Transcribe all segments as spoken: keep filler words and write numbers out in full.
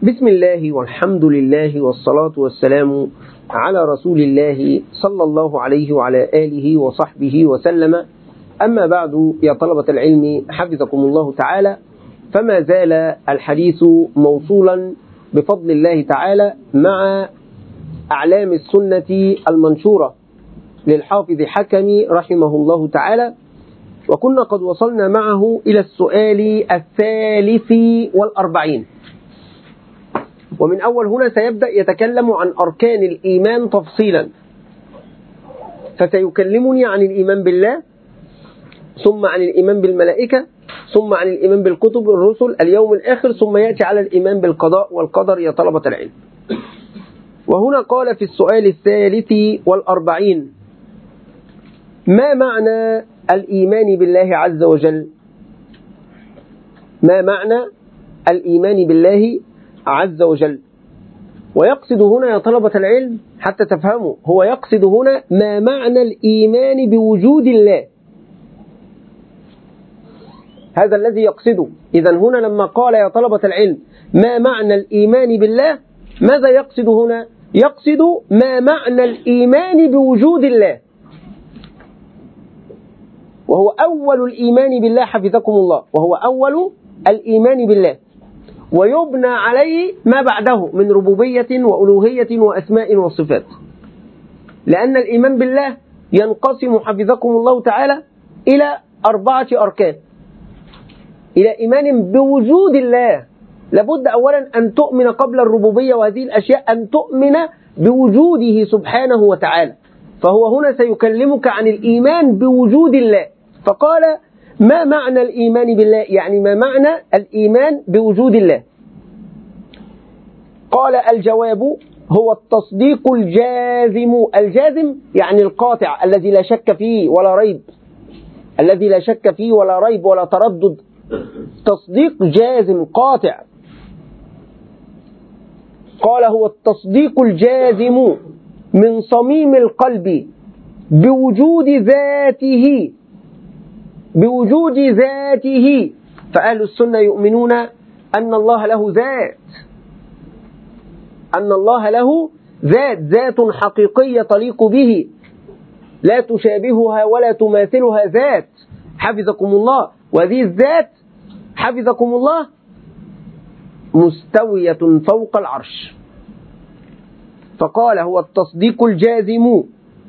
بسم الله والحمد لله والصلاة والسلام على رسول الله صلى الله عليه وعلى آله وصحبه وسلم. أما بعد، يا طلبة العلم حفظكم الله تعالى، فما زال الحديث موصولا بفضل الله تعالى مع أعلام السنة المنشورة للحافظ حكمي رحمه الله تعالى، وكنا قد وصلنا معه إلى السؤال الثالث والأربعين. ومن أول هنا سيبدأ يتكلم عن أركان الإيمان تفصيلا، فسيكلمني عن الإيمان بالله، ثم عن الإيمان بالملائكة، ثم عن الإيمان بالكتب الرسل اليوم الآخر، ثم يأتي على الإيمان بالقضاء والقدر يا طلبة العلم. وهنا قال في السؤال الثالث والأربعين: ما معنى الإيمان بالله عز وجل؟ ما معنى الإيمان بالله عز وجل؟ ويقصد هنا يا طلبة العلم حتى تفهموا، هو يقصد هنا ما معنى الإيمان بوجود الله، هذا الذي يقصده. إذن هنا لما قال يا طلبة العلم ما معنى الإيمان بالله، ماذا يقصد هنا؟ يقصد ما معنى الإيمان بوجود الله، وهو أول الإيمان بالله حفظكم الله، وهو أول الإيمان بالله، ويبنى عليه ما بعده من ربوبية وألوهية وأسماء وصفات. لأن الإيمان بالله ينقسم حفظكم الله تعالى إلى أربعة أركان. إلى إيمان بوجود الله، لابد أولا أن تؤمن قبل الربوبية وهذه الأشياء أن تؤمن بوجوده سبحانه وتعالى، فهو هنا سيكلمك عن الإيمان بوجود الله. فقال ما معنى الإيمان بالله، يعني ما معنى الإيمان بوجود الله؟ قال الجواب هو التصديق الجازم. الجازم يعني القاطع الذي لا شك فيه ولا ريب، الذي لا شك فيه ولا ريب ولا تردد، تصديق جازم قاطع. قال هو التصديق الجازم من صميم القلب بوجود ذاته، بوجود ذاته. فأهل السنة يؤمنون أن الله له ذات، أن الله له ذات، ذات حقيقية تليق به، لا تشابهها ولا تماثلها ذات حفظكم الله. وهذه الذات حفظكم الله مستوية فوق العرش. فقال هو التصديق الجازم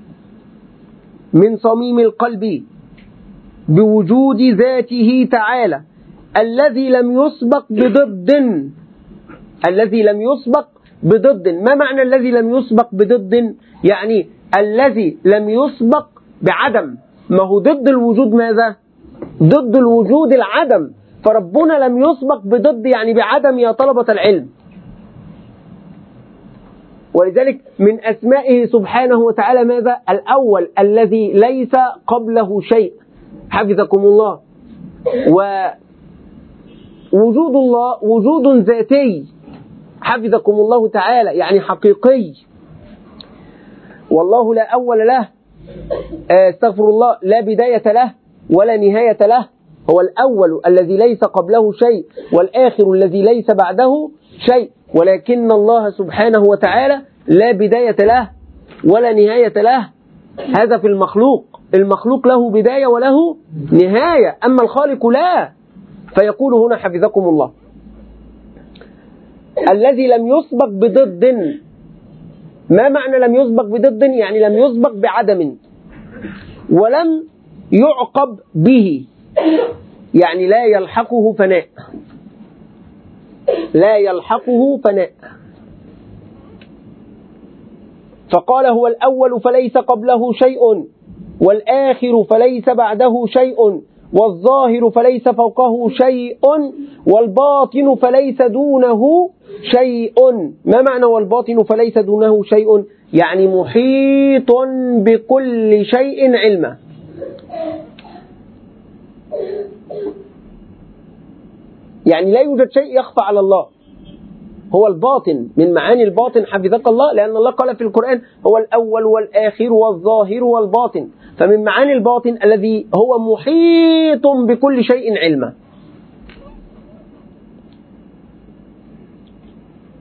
من صميم القلب بوجود ذاته تعالى الذي لم يسبق بضد، الذي لم يسبق بضد. ما معنى الذي لم يسبق بضد؟ يعني الذي لم يسبق بعدم. ما هو ضد الوجود ماذا؟ ضد الوجود العدم، فربنا لم يسبق بضد يعني بعدم يا طلبة العلم. ولذلك من أسمائه سبحانه وتعالى ماذا؟ الأول الذي ليس قبله شيء حفظكم الله. ووجود الله وجود ذاتي حفظكم الله تعالى، يعني حقيقي. والله لا أول له، استغفر الله، لا بداية له ولا نهاية له. هو الأول الذي ليس قبله شيء، والآخر الذي ليس بعده شيء. ولكن الله سبحانه وتعالى لا بداية له ولا نهاية له، هذا في المخلوق. المخلوق له بداية وله نهاية، أما الخالق لا. فيقول هنا حفظكم الله الذي لم يسبق بضد. ما معنى لم يسبق بضد؟ يعني لم يسبق بعدم ولم يعقب به، يعني لا يلحقه فناء، لا يلحقه فناء. فقال هو الأول فليس قبله شيء، والآخر فليس بعده شيء، والظاهر فليس فوقه شيء، والباطن فليس دونه شيء. ما معنى والباطن فليس دونه شيء؟ يعني محيط بكل شيء علما. يعني لا يوجد شيء يخفى على الله، هو الباطن. من معاني الباطن حفظك الله، لأن الله قال في القرآن هو الأول والآخر والظاهر والباطن. فمن معاني الباطن الذي هو محيط بكل شيء علما.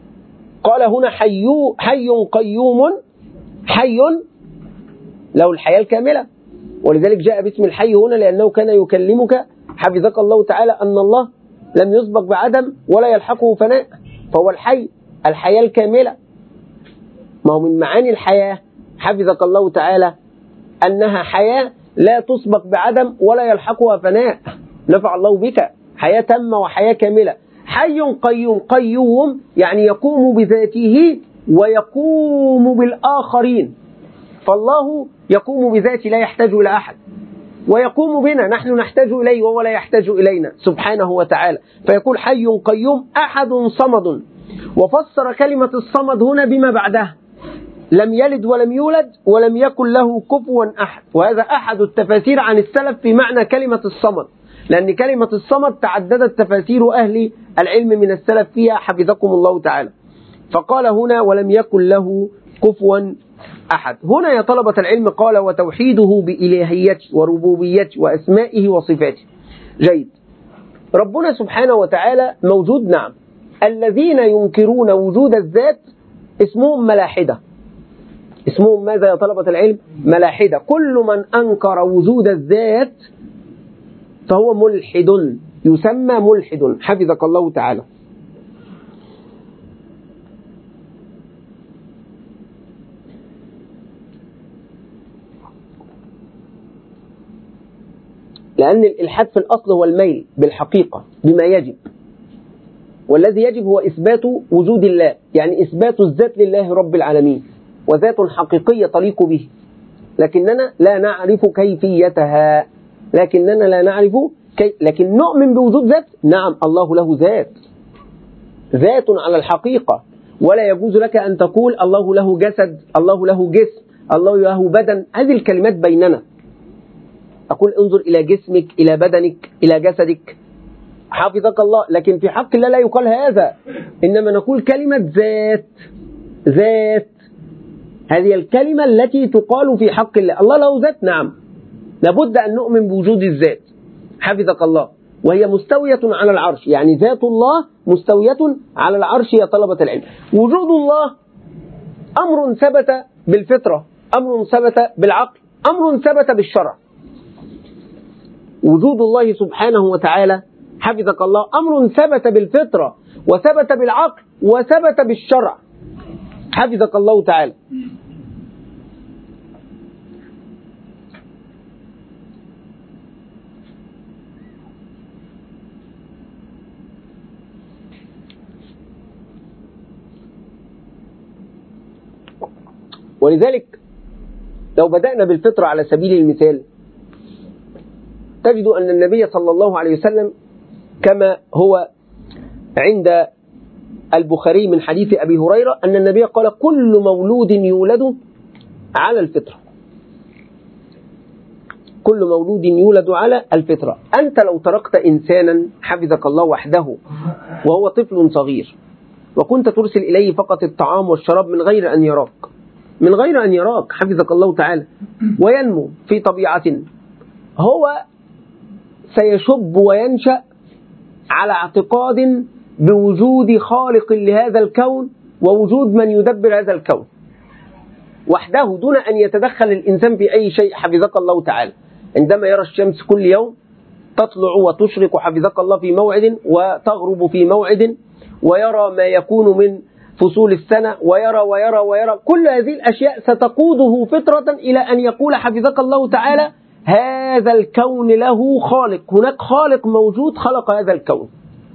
قال هنا حي حي قيوم، حي له الحياة الكاملة، ولذلك جاء باسم الحي هنا لأنه كان يكلمك حفظك الله تعالى أن الله لم يسبق بعدم ولا يلحقه فناء، فهو الحي الحياة الكاملة. ما هو من معاني الحياة حفظك الله تعالى أنها حياة لا تسبق بعدم ولا يلحقها فناء، نفع الله بك، حياة تامة وحياة كاملة. حي قيوم، قيوم يعني يقوم بذاته ويقوم بالآخرين، فالله يقوم بذاته لا يحتاج إلى أحد، ويقوم بنا نحن نحتاج إليه وهو لا يحتاج إلينا سبحانه وتعالى، فيقول حي قيوم أحد صمد. وفسر كلمة الصمد هنا بما بعدها، لم يلد ولم يولد ولم يكن له كفوا أحد، وهذا أحد التفاسير عن السلف في معنى كلمة الصمد، لأن كلمة الصمد تعددت تفاسير أهل العلم من السلف فيها حفظكم الله تعالى. فقال هنا ولم يكن له كفوا أحد. هنا يا طلبة العلم قال وتوحيده بإلهيته وربوبيته وأسمائه وصفاته. جيد، ربنا سبحانه وتعالى موجود، نعم. الذين ينكرون وجود الذات اسمهم ملاحدة. اسمهم ماذا يا طلبة العلم؟ ملاحدة. كل من أنكر وجود الذات فهو ملحد، يسمى ملحد حفظك الله تعالى. لأن الإلحاد في الأصل هو الميل بالحقيقة بما يجب، والذي يجب هو إثبات وجود الله، يعني إثبات الذات لله رب العالمين، وذات حقيقية تليق به، لكننا لا نعرف كيفيتها، لكننا لا نعرف كي... لكن نؤمن بوجود ذات، نعم الله له ذات، ذات على الحقيقة، ولا يجوز لك أن تقول الله له جسد، الله له جسم، الله له بدن. هذه الكلمات بيننا، أقول انظر إلى جسمك، إلى بدنك، إلى جسدك حافظك الله، لكن في حق الله لا يقال هذا، إنما نقول كلمة ذات. ذات هذه الكلمة التي تقال في حق الله. الله له ذات، نعم، لابد أن نؤمن بوجود الذات حفظك الله، وهي مستوية على العرش، يعني ذات الله مستوية على العرش يا طلبة العلم. وجود الله أمر ثبت بالفطرة، أمر ثبت بالعقل، أمر ثبت بالشرع. وجود الله سبحانه وتعالى حفظك الله أمر ثبت بالفطرة وثبت بالعقل وثبت بالشرع حفظك الله تعالى. ولذلك لو بدأنا بالفطرة على سبيل المثال، تجد أن النبي صلى الله عليه وسلم كما هو عند البخاري من حديث أبي هريرة أن النبي قال كل مولود يولد على الفطرة، كل مولود يولد على الفطرة. أنت لو تركت إنسانا حفظك الله وحده وهو طفل صغير وكنت ترسل إليه فقط الطعام والشراب من غير أن يراك، من غير أن يراك حفظك الله تعالى، وينمو في طبيعة، هو سيشب وينشأ على اعتقاد بوجود خالق لهذا الكون ووجود من يدبر هذا الكون وحده دون أن يتدخل الإنسان في أي شيء حفظك الله تعالى. عندما يرى الشمس كل يوم تطلع وتشرق حفظك الله في موعد وتغرب في موعد، ويرى ما يكون من فصول السنة، ويرى ويرى ويرى كل هذه الأشياء ستقوده فطرة إلى أن يقول حفظك الله تعالى هذا الكون له خالق، هناك خالق موجود خلق هذا الكون.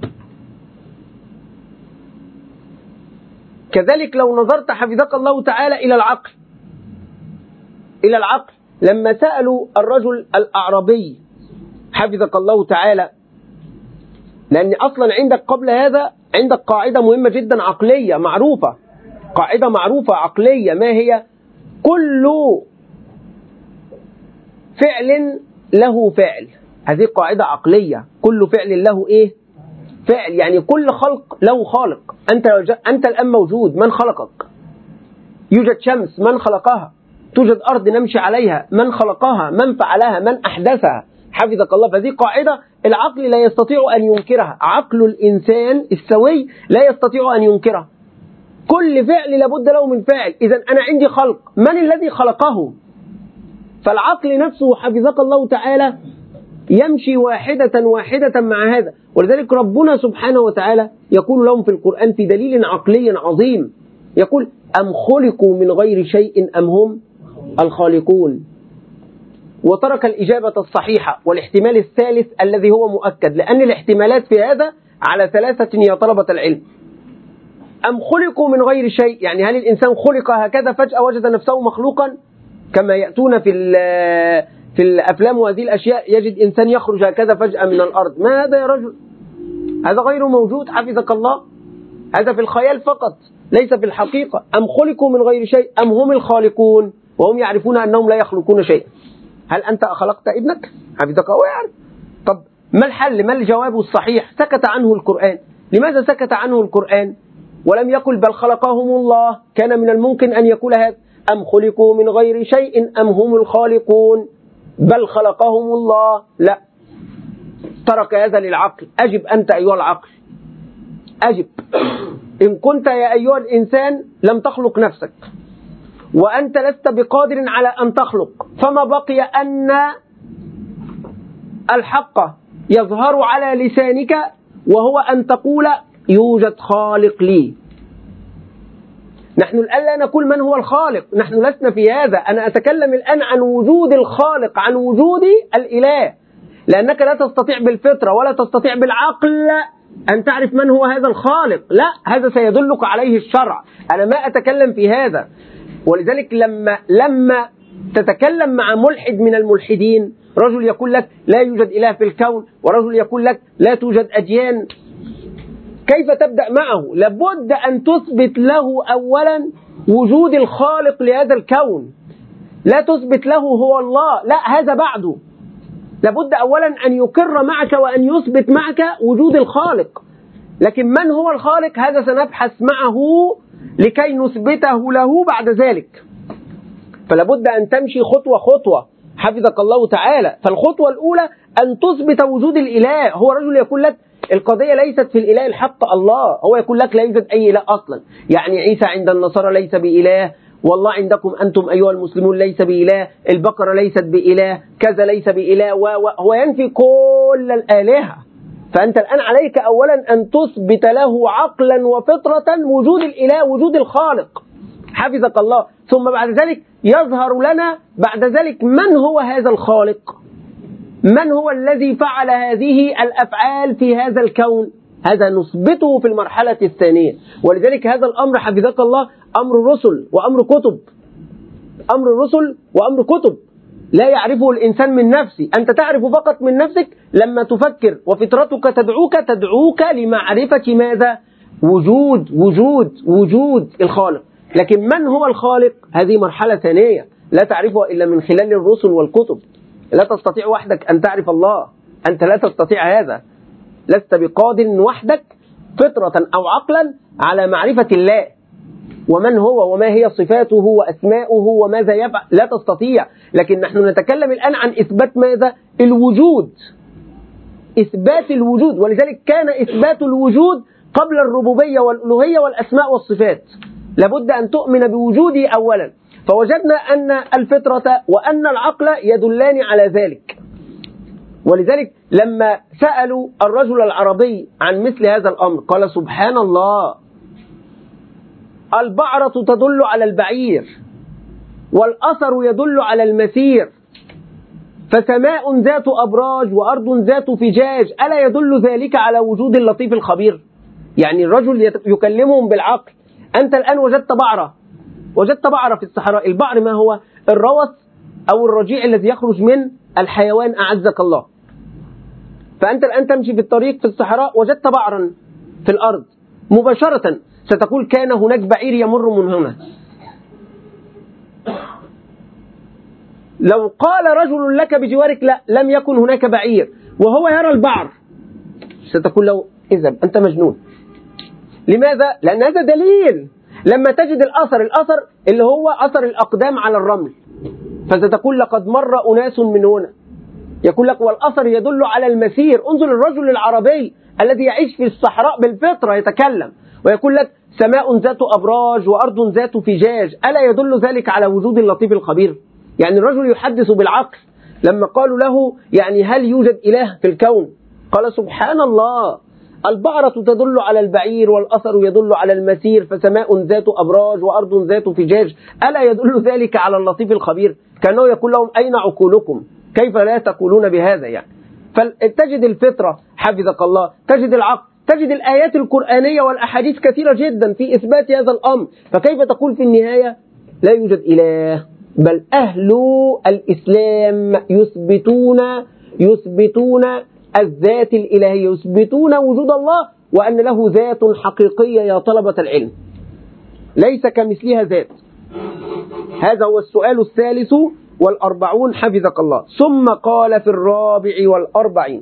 كذلك لو نظرت حفظك الله تعالى إلى العقل، إلى العقل لما سألوا الرجل الأعرابي حفظك الله تعالى، لأن أصلا عندك قبل هذا عندك قاعدة مهمة جدا عقلية معروفة، قاعدة معروفة عقلية، ما هي؟ كل فعل له فعل. هذه قاعدة عقلية، كل فعل له إيه؟ فعل، يعني كل خلق له خالق. أنت أنت الآن موجود، من خلقك؟ يوجد شمس، من خلقها؟ توجد أرض نمشي عليها، من خلقها؟ من فعلها؟ من أحدثها؟ حفظك الله. فهذه قاعدة العقل لا يستطيع أن ينكرها، عقل الإنسان السوي لا يستطيع أن ينكرها. كل فعل لابد له من فاعل. إذا أنا عندي خلق، من الذي خلقه؟ فالعقل نفسه حفظك الله تعالى يمشي واحدة واحدة مع هذا. ولذلك ربنا سبحانه وتعالى يقول لهم في القرآن في دليل عقلي عظيم، يقول أم خلقوا من غير شيء أم هم الخالقون. وترك الإجابة الصحيحة والاحتمال الثالث الذي هو مؤكد، لأن الاحتمالات في هذا على ثلاثة يا طلبة العلم. أم خلقوا من غير شيء، يعني هل الإنسان خلق هكذا فجأة وجد نفسه مخلوقا كما يأتون في في الأفلام وهذه الأشياء، يجد إنسان يخرج هكذا فجأة من الأرض؟ ما هذا يا رجل؟ هذا غير موجود حفظك الله، هذا في الخيال فقط ليس في الحقيقة. أم خلقوا من غير شيء أم هم الخالقون وهم يعرفون أنهم لا يخلقون شيئا. هل أنت خلقت ابنك؟ حفظك الله يعرف. طب ما الحل؟ ما الجواب الصحيح؟ سكت عنه القرآن. لماذا سكت عنه القرآن ولم يقل بل خلقهم الله؟ كان من الممكن أن يقول هذا، أم خلقوا من غير شيء أم هم الخالقون، بل خلقهم الله. لا، ترك هذا للعقل. أجب أنت أيها العقل، أجب. إن كنت يا أيها الإنسان لم تخلق نفسك وأنت لست بقادر على أن تخلق، فما بقي أن الحق يظهر على لسانك وهو أن تقول يوجد خالق لي. نحن الآن لا نقول من هو الخالق، نحن لسنا في هذا. أنا أتكلم الآن عن وجود الخالق، عن وجود الإله، لأنك لا تستطيع بالفطرة ولا تستطيع بالعقل أن تعرف من هو هذا الخالق. لا، هذا سيدلك عليه الشرع. أنا ما أتكلم في هذا. ولذلك لما لما تتكلم مع ملحد من الملحدين، رجل يقول لك لا يوجد إله في الكون، ورجل يقول لك لا توجد أديان، كيف تبدأ معه؟ لابد أن تثبت له أولا وجود الخالق لهذا الكون. لا تثبت له هو الله، لا، هذا بعده. لابد أولا أن يقر معك وأن يثبت معك وجود الخالق. لكن من هو الخالق هذا سنبحث معه لكي نثبته له بعد ذلك. فلابد أن تمشي خطوة خطوة حفظك الله تعالى. فالخطوة الأولى أن تثبت وجود الإله. هو رجل يقول لك القضية ليست في الإله الحق الله، هو يقول لك لا يوجد أي إله أصلا، يعني عيسى عند النصارى ليس بإله، والله عندكم أنتم أيها المسلمون ليس بإله، البقرة ليست بإله، كذا ليس بإله، وهو ينفي كل الآلهة. فأنت الآن عليك أولا أن تثبت له عقلا وفطرة وجود الإله، وجود الخالق حفظك الله. ثم بعد ذلك يظهر لنا بعد ذلك من هو هذا الخالق، من هو الذي فعل هذه الأفعال في هذا الكون. هذا نثبته في المرحلة الثانية. ولذلك هذا الأمر حفظك الله أمر رسل وأمر كتب، أمر رسل وأمر كتب لا يعرفه الإنسان من نفسه. أنت تعرف فقط من نفسك لما تفكر، وفطرتك تدعوك تدعوك لمعرفة ماذا؟ وجود وجود وجود الخالق. لكن من هو الخالق؟ هذه مرحلة ثانية لا تعرفها إلا من خلال الرسل والكتب. لا تستطيع وحدك أن تعرف الله، أنت لا تستطيع هذا، لست بقادر وحدك فطرة أو عقلا على معرفة الله ومن هو وما هي صفاته وأسماؤه وماذا يفعل، لا تستطيع. لكن نحن نتكلم الآن عن إثبات ماذا؟ الوجود، إثبات الوجود. ولذلك كان إثبات الوجود قبل الربوبية والألوهية والأسماء والصفات. لابد أن تؤمن بوجوده أولا. فوجدنا أن الفطرة وأن العقل يدلان على ذلك. ولذلك لما سألوا الرجل العربي عن مثل هذا الأمر قال سبحان الله، البعرة تدل على البعير والأثر يدل على المسير، فسماء ذات أبراج وأرض ذات فجاج، ألا يدل ذلك على وجود اللطيف الخبير؟ يعني الرجل يكلمهم بالعقل. أنت الآن وجدت بعرة، وجدت بعرة في الصحراء. البعر ما هو؟ الروث أو الرجيع الذي يخرج من الحيوان أعزك الله. فأنت الآن تمشي في الطريق في الصحراء وجدت بعرا في الأرض، مباشرة ستقول كان هناك بعير يمر من هنا. لو قال رجل لك بجوارك لا لم يكن هناك بعير وهو يرى البعر، ستقول له اذهب أنت مجنون. لماذا؟ لأن هذا دليل. لما تجد الأثر، الأثر اللي هو أثر الأقدام على الرمل، فستقول لقد مر أناس من هنا. يقول لك والأثر يدل على المسير. انظر الرجل العربي الذي يعيش في الصحراء بالفطرة يتكلم ويقول لك سماء ذات أبراج وأرض ذات فجاج، ألا يدل ذلك على وجود اللطيف الخبير؟ يعني الرجل يحدث بالعقل لما قالوا له يعني هل يوجد إله في الكون؟ قال سبحان الله، البعرة تدل على البعير والأثر يدل على المسير، فسماء ذات أبراج وأرض ذات فجاج، ألا يدل ذلك على اللطيف الخبير؟ كأنه يقول لهم أين عقولكم؟ كيف لا تقولون بهذا؟ يعني فتجد الفطرة حفظك الله، تجد العقل، تجد الآيات القرآنية والأحاديث كثيرة جدا في إثبات هذا الأمر، فكيف تقول في النهاية لا يوجد إله؟ بل أهل الإسلام يثبتون يثبتون الذات الإلهية، يثبتون وجود الله وأن له ذات حقيقية يا طلبة العلم، ليس كمثلها ذات. هذا هو السؤال الثالث والأربعون حفظك الله. ثم قال في الرابع والأربعين،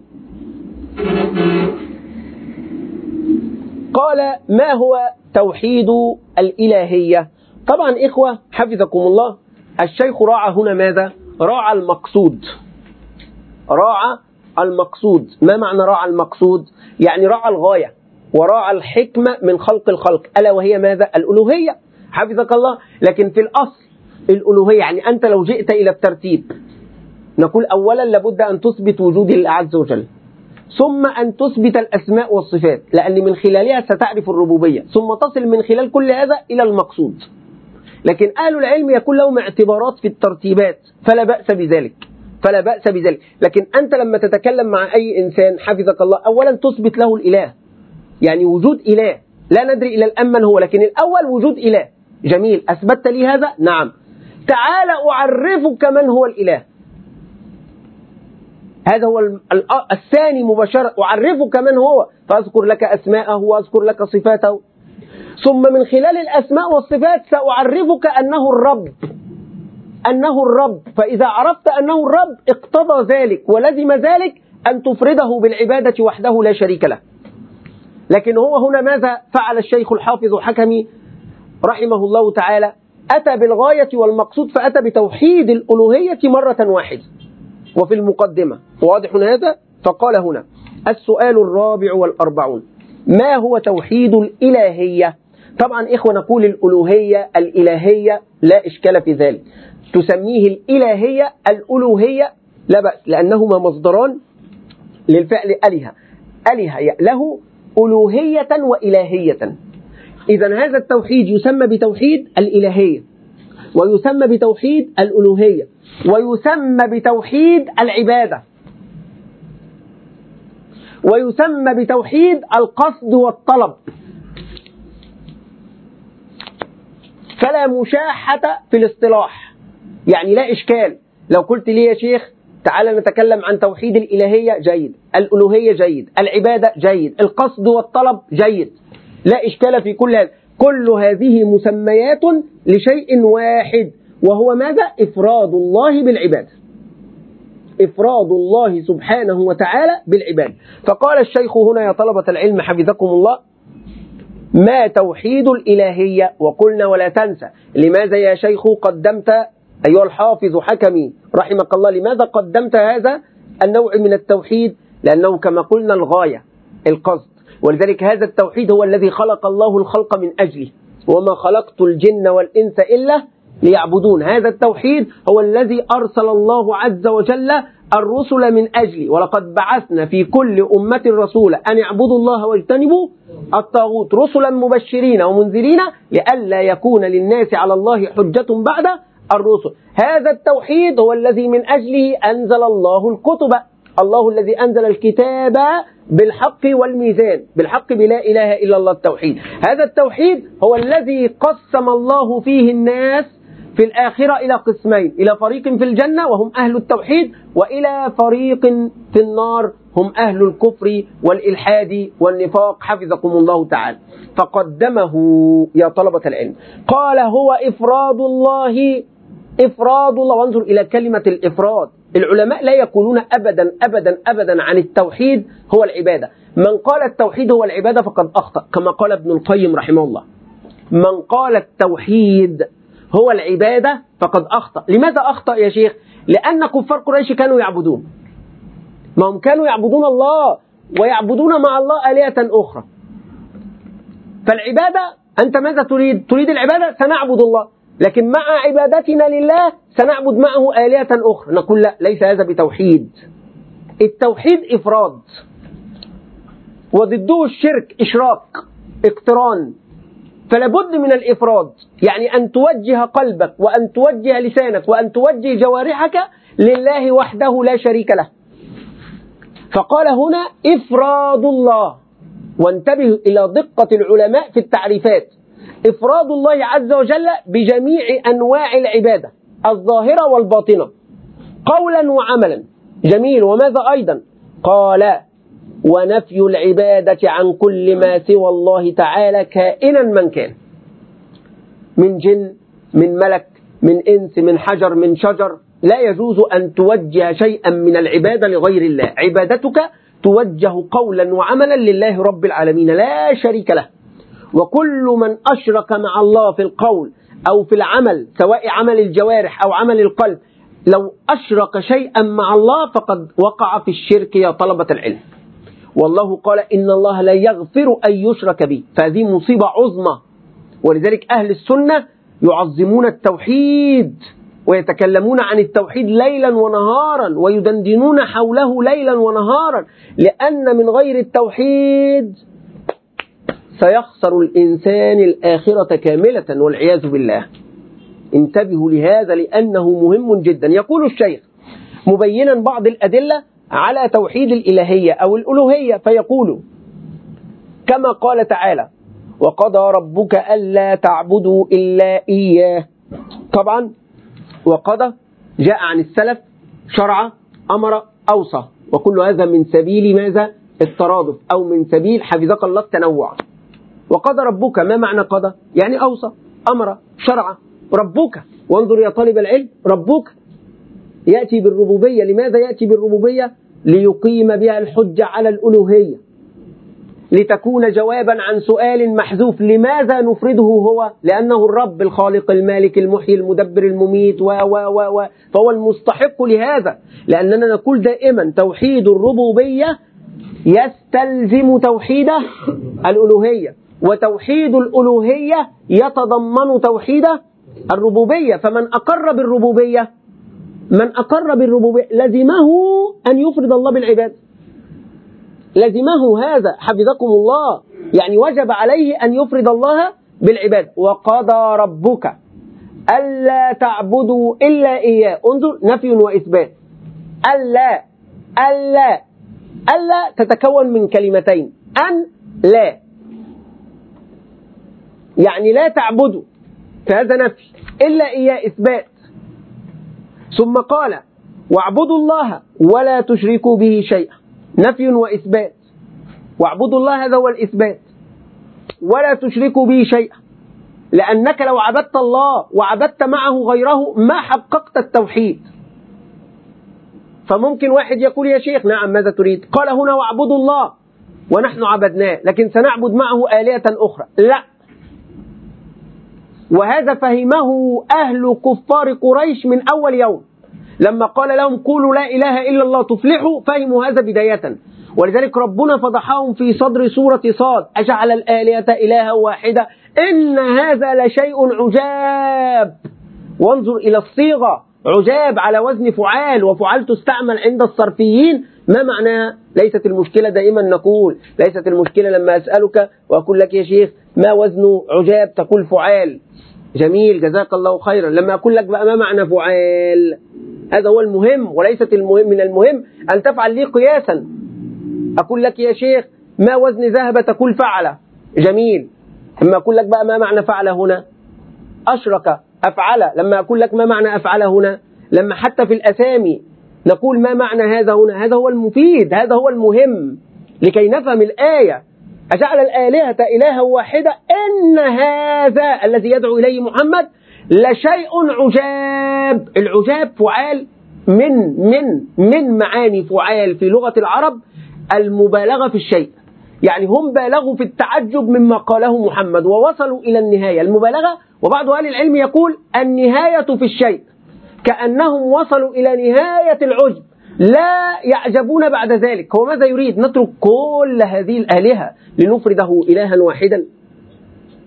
قال ما هو توحيد الإلهية؟ طبعا إخوة حفظكم الله، الشيخ راعى هنا ماذا؟ راعى المقصود، راعى المقصود. ما معنى راعى المقصود؟ يعني راعى الغاية وراعى الحكمة من خلق الخلق، ألا وهي ماذا؟ الألوهية حفظك الله. لكن في الأصل الألوهية، يعني أنت لو جئت إلى الترتيب نقول أولا لابد أن تثبت وجود الله عز وجل، ثم أن تثبت الأسماء والصفات لأن من خلالها ستعرف الربوبية، ثم تصل من خلال كل هذا إلى المقصود. لكن أهل العلم يكون لهم اعتبارات في الترتيبات، فلا بأس بذلك، فلا بأس بذلك. لكن أنت لما تتكلم مع أي إنسان حفظك الله أولا تثبت له الإله، يعني وجود إله، لا ندري إلى الآن من هو، لكن الأول وجود إله. جميل، أثبتت لي هذا؟ نعم، تعال أعرفك من هو الإله. هذا هو الثاني مباشرة، أعرفك من هو، فأذكر لك أسماءه وأذكر لك صفاته، ثم من خلال الأسماء والصفات سأعرفك أنه الرب، أنه الرب. فإذا عرفت أنه الرب اقتضى ذلك ولزم ذلك أن تفرده بالعبادة وحده لا شريك له. لكن هو هنا ماذا فعل الشيخ الحافظ حكمي رحمه الله تعالى؟ أتى بالغاية والمقصود، فأتى بتوحيد الألوهية مرة واحدة. وفي المقدمة واضح هذا، فقال هنا السؤال الرابع والأربعون، ما هو توحيد الإلهية؟ طبعا إخوة نقول الألوهية الإلهية لا إشكال في ذلك، تسميه الإلهية الألوهية لا بأس، لأنهما مصدران للفعل أله، أله له ألوهية وإلهية. إذن هذا التوحيد يسمى بتوحيد الإلهية، ويسمى بتوحيد الألوهية، ويسمى بتوحيد العبادة، ويسمى بتوحيد القصد والطلب. فلا مشاحة في الاصطلاح، يعني لا إشكال. لو قلت لي يا شيخ تعالى نتكلم عن توحيد الإلهية، جيد، الألوهية جيد، العبادة جيد، القصد والطلب جيد، لا إشكال في كل هذا. كل هذه مسميات لشيء واحد، وهو ماذا؟ إفراد الله بالعبادة، إفراد الله سبحانه وتعالى بالعبادة. فقال الشيخ هنا يا طلبة العلم حفظكم الله، ما توحيد الإلهية؟ وقلنا ولا تنسى لماذا يا شيخ قدمت أيها الحافظ حكمي رحمك الله، لماذا قدمت هذا النوع من التوحيد؟ لأنه كما قلنا الغاية القصد، ولذلك هذا التوحيد هو الذي خلق الله الخلق من أجله، وما خلقت الجن والإنس إلا ليعبدون. هذا التوحيد هو الذي أرسل الله عز وجل الرسل من أجله، ولقد بعثنا في كل أمة رسولا أن اعبدوا الله واجتنبوا الطاغوت، رسلا مبشرين ومنذرين لئلا يكون للناس على الله حجة بعد الرسل. هذا التوحيد هو الذي من أجله أنزل الله الكتب، الله الذي أنزل الكتاب بالحق والميزان، بالحق بلا إله إلا الله التوحيد. هذا التوحيد هو الذي قسم الله فيه الناس في الآخرة إلى قسمين، إلى فريق في الجنة وهم أهل التوحيد، وإلى فريق في النار هم أهل الكفر والإلحاد والنفاق حفظكم الله تعالى. فقدمه يا طلبة العلم، قال هو إفراد الله، إفراد الله. وانظر إلى كلمة الإفراد، العلماء لا يقولون أبدا أبدا أبدا عن التوحيد هو العبادة. من قال التوحيد هو العبادة فقد أخطأ، كما قال ابن القيم رحمه الله، من قال التوحيد هو العبادة فقد أخطأ. لماذا أخطأ يا شيخ؟ لأن كفار قريش كانوا يعبدون، ما هم كانوا يعبدون الله ويعبدون مع الله آلهة أخرى. فالعبادة أنت ماذا تريد؟ تريد العبادة؟ سنعبد الله، لكن مع عبادتنا لله سنعبد معه آلهة أخرى. نقول لا، ليس هذا بتوحيد. التوحيد إفراد، وضده الشرك إشراك اقتران. فلا بد من الإفراد، يعني أن توجه قلبك وأن توجه لسانك وأن توجه جوارحك لله وحده لا شريك له. فقال هنا إفراد الله، وانتبه إلى دقة العلماء في التعريفات. إفراد الله عز وجل بجميع أنواع العبادة الظاهرة والباطنة قولا وعملا. جميل. وماذا أيضا؟ قال ونفي العبادة عن كل ما سوى الله تعالى كائنا من كان، من جن، من ملك، من إنس، من حجر، من شجر. لا يجوز أن توجه شيئا من العبادة لغير الله. عبادتك توجه قولا وعملا لله رب العالمين لا شريك له. وكل من أشرك مع الله في القول أو في العمل، سواء عمل الجوارح أو عمل القلب، لو أشرك شيئا مع الله فقد وقع في الشرك يا طلبة العلم. والله قال إن الله لا يغفر أن يشرك به، فهذه مصيبة عظمى. ولذلك أهل السنة يعظمون التوحيد ويتكلمون عن التوحيد ليلا ونهارا ويدندنون حوله ليلا ونهارا، لأن من غير التوحيد سيخسر الإنسان الآخرة كاملة والعياذ بالله. انتبهوا لهذا لأنه مهم جدا. يقول الشيخ مبينا بعض الأدلة على توحيد الإلهية أو الألوهية، فيقول كما قال تعالى وقضى ربك ألا تعبدوا إلا إياه. طبعا وقضى جاء عن السلف، شرع، أمر، أوصى، وكل هذا من سبيل ماذا؟ الترادف، أو من سبيل حفظك الله التنوع. وقضى ربك، ما معنى قضى؟ يعني أوصى، أمر، شرع. ربك، وانظر يا طالب العلم، ربك يأتي بالربوبية. لماذا يأتي بالربوبية؟ ليقيم بها الحجة على الألوهية، لتكون جوابا عن سؤال محذوف. لماذا نفرده هو؟ لأنه الرب الخالق المالك المحيي المدبر المميت و و و و فهو المستحق لهذا. لأننا نقول دائما توحيد الربوبية يستلزم توحيد الألوهية، وتوحيد الألوهية يتضمن توحيد الربوبية. فمن أقر بالربوبية من أقر بالربوبية لزمه أن يفرد الله بالعباد، لزمه هذا حفظكم الله، يعني وجب عليه أن يفرد الله بالعباد. وقضى ربك ألا تعبدوا إلا إياه. انظر، نفي وإثبات. ألا ألا ألا تتكون من كلمتين، أن لا، يعني لا تعبدوا، فهذا نفي، إلا إياه إثبات. ثم قال واعبدوا الله ولا تشركوا به شيئا، نفي وإثبات. واعبدوا الله هذا هو الإثبات، ولا تشركوا به شيئا، لأنك لو عبدت الله وعبدت معه غيره ما حققت التوحيد. فممكن واحد يقول يا شيخ نعم ماذا تريد؟ قال هنا واعبدوا الله ونحن عبدناه، لكن سنعبد معه آلهة أخرى. لا، وهذا فهمه أهل كفار قريش من أول يوم، لما قال لهم قولوا لا إله إلا الله تفلحوا، فهموا هذا بداية. ولذلك ربنا فضحهم في صدر سورة صاد: أجعل الآلهة إلها واحدة إن هذا لشيء عجاب. وانظر إلى الصيغة، عجاب على وزن فعال، وفعال تستعمل عند الصرفيين. ما معناها؟ ليست المشكلة، دائما نقول ليست المشكلة لما أسألك وأقول لك يا شيخ ما وزن عجاب تقول فعال. جميل، جزاك الله خيرا. لما أقول لك بقى ما معنى فعال، هذا هو المهم، وليست المهم من المهم أن تفعل لي قياسا. أقول لك يا شيخ ما وزن ذهب تقول فعل. جميل. لما أقول لك بقى ما معنى فعل هنا، أشرك، أفعل. لما أقول لك ما معنى أفعل هنا، لما حتى في الأسامي نقول ما معنى هذا هنا، هذا هو المفيد، هذا هو المهم لكي نفهم الآية. أجعل الآلهة إلها واحدة إن هذا الذي يدعو إليه محمد لشيء عجاب. العجاب فعال من من من معاني فعال في لغة العرب المبالغة في الشيء، يعني هم بالغوا في التعجب مما قاله محمد ووصلوا إلى النهاية المبالغة. وبعض أهل العلم يقول النهاية في الشيء، كأنهم وصلوا إلى نهاية العجب لا يعجبون بعد ذلك. هو ماذا يريد؟ نترك كل هذه الآلهة لنفرده إلها واحدا؟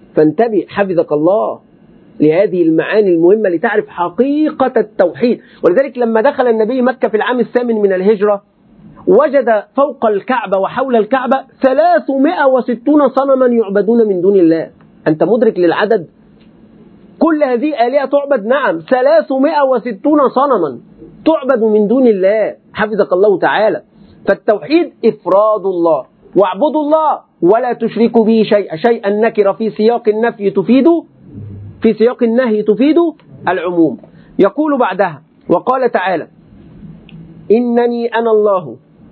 فانتبه حفظك الله لهذه المعاني المهمة لتعرف حقيقة التوحيد. ولذلك لما دخل النبي مكة في العام الثامن من الهجرة وجد فوق الكعبة وحول الكعبة ثلاثمائة وستون صنما يعبدون من دون الله. أنت مدرك للعدد؟ كل هذه آلهة تعبد؟ نعم، ثلاثمائة وستون صنما تعبد من دون الله حفظك الله تعالى. فالتوحيد إفراد الله، واعبدوا الله ولا تشركوا به شيئا. شيئا نكرة في سياق النفي تفيد في سياق النهي تفيد العموم. يقول بعدها وقال تعالى إنني أنا الله،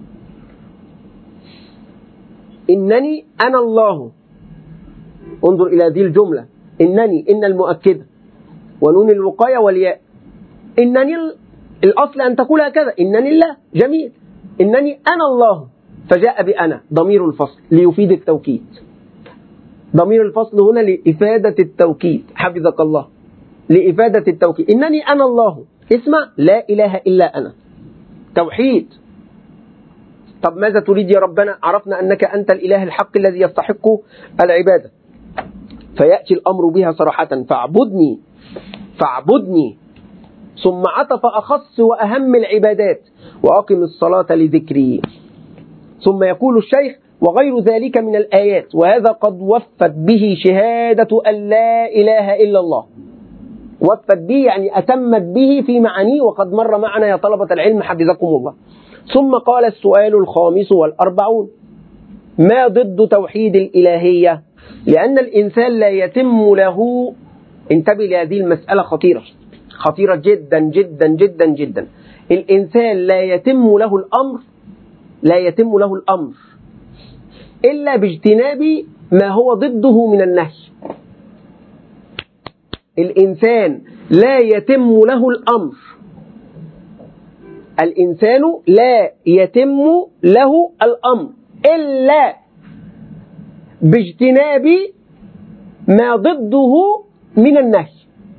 إنني أنا الله. انظر إلى هذه الجملة، إنني، إن المؤكدة ونون الوقاية والياء. إنني الأصل أن تقول هكذا، إنني الله، جميل. إنني أنا الله، فجاء بأنا ضمير الفصل ليفيد التوكيد. ضمير الفصل هنا لإفادة التوكيد حفظك الله، لإفادة التوكيد. إنني أنا الله، اسمع، لا إله إلا أنا، توحيد. طب ماذا تريد يا ربنا؟ عرفنا أنك أنت الإله الحق الذي يستحق العبادة، فيأتي الأمر بها صراحة، فاعبدني فاعبدني. ثم عطف أخص وأهم العبادات، وأقم الصلاة لذكري. ثم يقول الشيخ وغير ذلك من الآيات، وهذا قد وفت به شهادة أن لا إله إلا الله. وفت به يعني أتمت به في معانيه، وقد مر معنا يا طلبة العلم حفظكم الله. ثم قال السؤال الخامس والأربعون: ما ضد توحيد الإلهية؟ لأن الإنسان لا يتم له، انتبه لهذه المسألة خطيرة خطيرة جدا جدا جدا جدا. الإنسان لا يتم له الأمر لا يتم له الأمر إلا باجتناب ما هو ضده من النهي. الإنسان لا يتم له الأمر الإنسان لا يتم له الأمر إلا باجتناب ما ضده من النهي.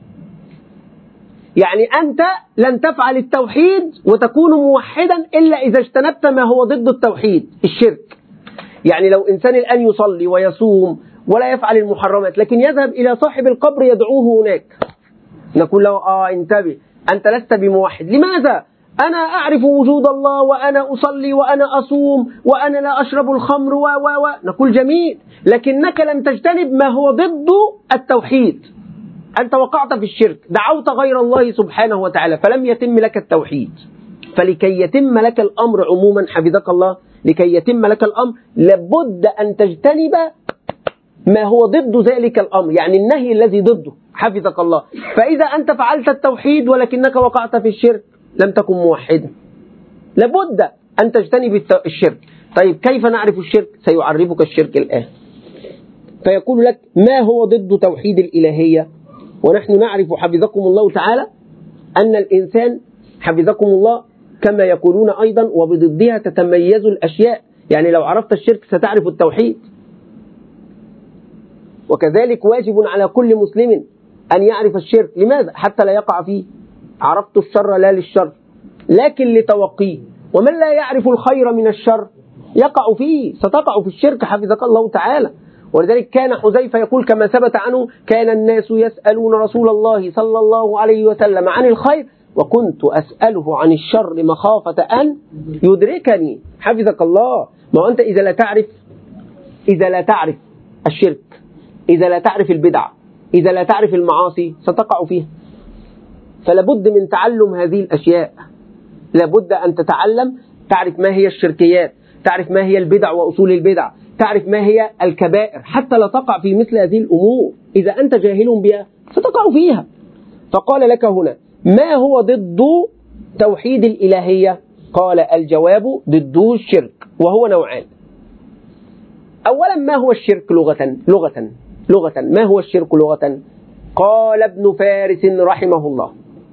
يعني أنت لن تفعل التوحيد وتكون موحدا إلا إذا اجتنبت ما هو ضد التوحيد، الشرك. يعني لو إنسان الآن يصلي ويصوم ولا يفعل المحرمات، لكن يذهب إلى صاحب القبر يدعوه هناك، نقول له آه انتبه، أنت لست بموحد. لماذا؟ أنا أعرف وجود الله، وأنا أصلي، وأنا أصوم، وأنا لا أشرب الخمر و و و نقول جميل، لكنك لم تجتنب ما هو ضد التوحيد. أنت وقعت في الشرك، دعوت غير الله سبحانه وتعالى، فلم يتم لك التوحيد. فلكي يتم لك الأمر عموما حفظك الله، لكي يتم لك الأمر لابد أن تجتنب ما هو ضد ذلك الأمر، يعني النهي الذي ضده حفظك الله. فإذا أنت فعلت التوحيد ولكنك وقعت في الشرك لم تكن موحدا، لابد أن تجتنب الشرك. طيب كيف نعرف الشرك؟ سيعرفك الشرك الآن. فيقول لك ما هو ضد توحيد الإلهية؟ ونحن نعرف حفظكم الله تعالى أن الإنسان حفظكم الله كما يقولون أيضا وبضدها تتميز الأشياء. يعني لو عرفت الشرك ستعرف التوحيد. وكذلك واجب على كل مسلم أن يعرف الشرك. لماذا؟ حتى لا يقع فيه. عرفت الشر لا للشر لكن لتوقيه. ومن لا يعرف الخير من الشر يقع فيه، ستقع في الشرك حفظك الله تعالى. ولذلك كان حذيفة يقول كما ثبت عنه: كان الناس يسألون رسول الله صلى الله عليه وسلم عن الخير وكنت أسأله عن الشر مخافة أن يدركني حفظك الله. ما أنت إذا لا تعرف إذا لا تعرف الشرك، إذا لا تعرف البدع، إذا لا تعرف المعاصي ستقع فيها. فلابد من تعلم هذه الأشياء، لابد أن تتعلم، تعرف ما هي الشركيات، تعرف ما هي البدع وأصول البدع، تعرف ما هي الكبائر، حتى لا تقع في مثل هذه الأمور. إذا أنت جاهل بها ستقع فيها. فقال لك هنا ما هو ضد توحيد الإلهية؟ قال الجواب ضده الشرك، وهو نوعان. أولا ما هو الشرك لغة؟ لغة لغة ما هو الشرك لغة؟ قال ابن فارس رحمه الله،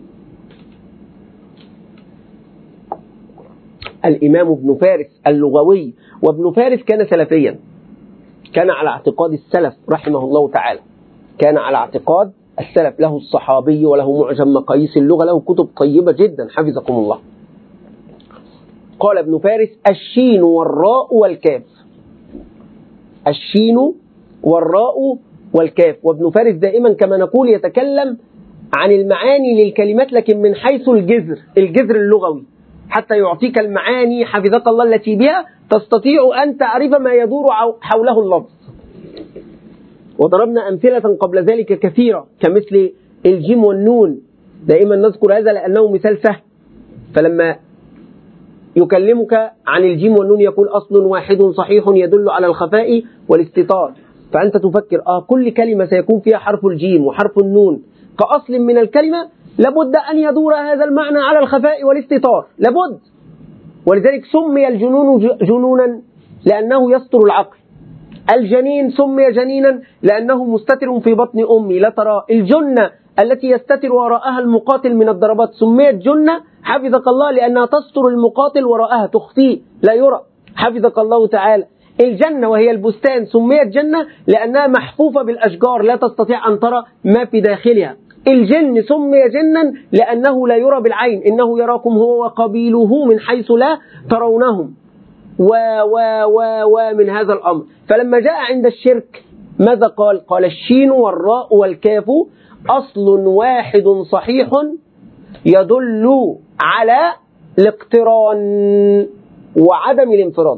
الإمام ابن فارس اللغوي، وابن فارس كان سلفيا، كان على اعتقاد السلف رحمه الله تعالى، كان على اعتقاد السلف، له الصحابي وله معجم مقاييس اللغة، له كتب طيبة جدا حفظكم الله. قال ابن فارس: الشين والراء والكاف، الشين والراء والكاف. وابن فارس دائما كما نقول يتكلم عن المعاني للكلمات لكن من حيث الجذر، الجذر اللغوي، حتى يعطيك المعاني حفظك الله التي بها تستطيع أن تعرف ما يدور حوله اللفظ. وضربنا أمثلة قبل ذلك كثيرة كمثل الجيم والنون، دائما نذكر هذا لأنه مثال سهل. فلما يكلمك عن الجيم والنون يقول أصل واحد صحيح يدل على الخفاء والاستتار، فأنت تفكر آه كل كلمة سيكون فيها حرف الجيم وحرف النون كأصل من الكلمة، لابد أن يدور هذا المعنى على الخفاء والاستتار، لابد. ولذلك سمي الجنون جنونا لأنه يستر العقل. الجنين سمي جنينا لأنه مستتر في بطن أمي لا ترى. الجنة التي يستتر وراءها المقاتل من الضربات سميت جنة حفظك الله لأنها تستر المقاتل وراءها، تخفيه لا يرى حفظك الله تعالى. الجنة وهي البستان سميت جنة لأنها محفوفة بالأشجار لا تستطيع أن ترى ما في داخلها. الجن سمي جنا لأنه لا يرى بالعين، إنه يراكم هو وقبيله من حيث لا ترونهم و و و ومن هذا الأمر. فلما جاء عند الشرك ماذا قال؟ قال الشين والراء والكاف أصل واحد صحيح يدل على الاقتران وعدم الانفراد.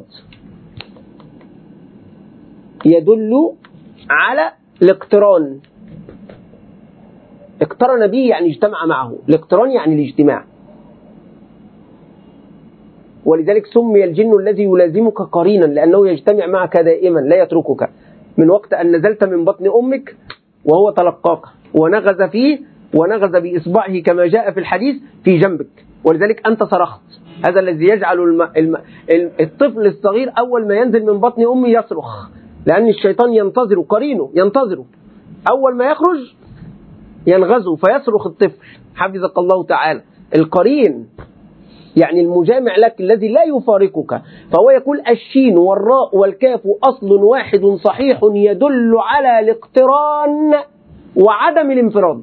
يدل على الاقتران، اقترن به يعني اجتمع معه، الاقتران يعني الاجتماع. ولذلك سمي الجن الذي يلازمك قرينا لأنه يجتمع معك دائما لا يتركك، من وقت أن نزلت من بطن أمك وهو تلقاك ونغز فيه ونغز بإصبعه كما جاء في الحديث في جنبك، ولذلك أنت صرخت. هذا الذي يجعل الم... الم... الطفل الصغير أول ما ينزل من بطن أمه يصرخ، لأن الشيطان ينتظر قرينه، ينتظره أول ما يخرج ينغزه فيصرخ الطفل حفظك الله تعالى. القرين يعني المجامع لك الذي لا يفارقك. فهو يقول الشين والراء والكاف أصل واحد صحيح يدل على الاقتران وعدم الانفراد.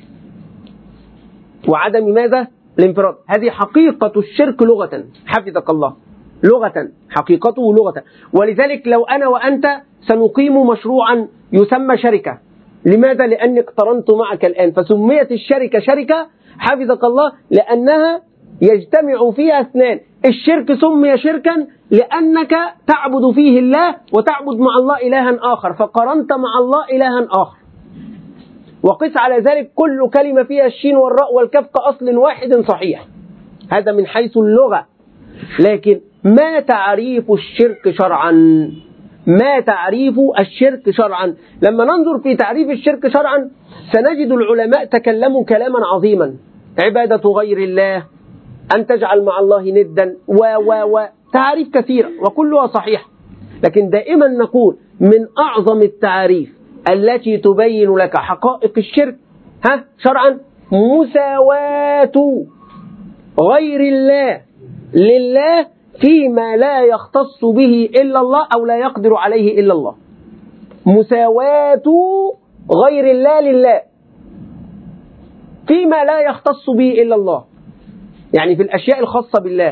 وعدم ماذا؟ الانفراد. هذه حقيقة الشرك لغة حفظك الله، لغة حقيقته لغة. ولذلك لو أنا وأنت سنقيم مشروعا يسمى شركة، لماذا؟ لأني اقترنت معك الآن، فسميت الشركة شركة حفظك الله لأنها يجتمع فيها اثنان. الشرك سمي شركا لأنك تعبد فيه الله وتعبد مع الله إلها آخر، فقرنت مع الله إلها آخر. وقس على ذلك كل كلمة فيها الشين والراء والكاف كأصل واحد صحيح. هذا من حيث اللغة. لكن ما تعريف الشرك شرعا؟ ما تعريف الشرك شرعا؟ لما ننظر في تعريف الشرك شرعا سنجد العلماء تكلموا كلاما عظيما. عبادة غير الله، أن تجعل مع الله ندا، و و و تعريف كثيرة وكلها صحيحة. لكن دائما نقول من أعظم التعريف التي تبين لك حقائق الشرك ها شرعا مساواة غير الله لله فيما لا يختص به إلا الله أو لا يقدر عليه إلا الله. مساواة غير الله لله فيما لا يختص به إلا الله، يعني في الأشياء الخاصة بالله.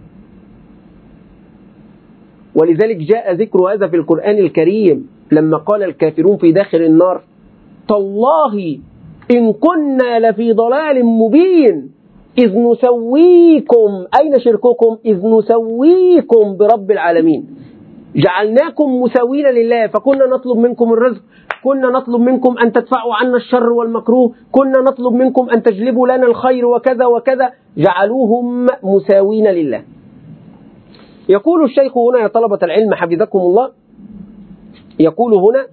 ولذلك جاء ذكر هذا في القرآن الكريم لما قال الكافرون في داخل النار تالله إن كنا لفي ضلال مبين إذ نسويكم، أين شرككم؟ إذ نسويكم برب العالمين، جعلناكم مساوين لله، فكنا نطلب منكم الرزق، كنا نطلب منكم أن تدفعوا عنا الشر والمكروه، كنا نطلب منكم أن تجلبوا لنا الخير وكذا وكذا، جعلوهم مساوين لله. يقول الشيخ هنا يا طلبة العلم حفظكم الله، يقول هنا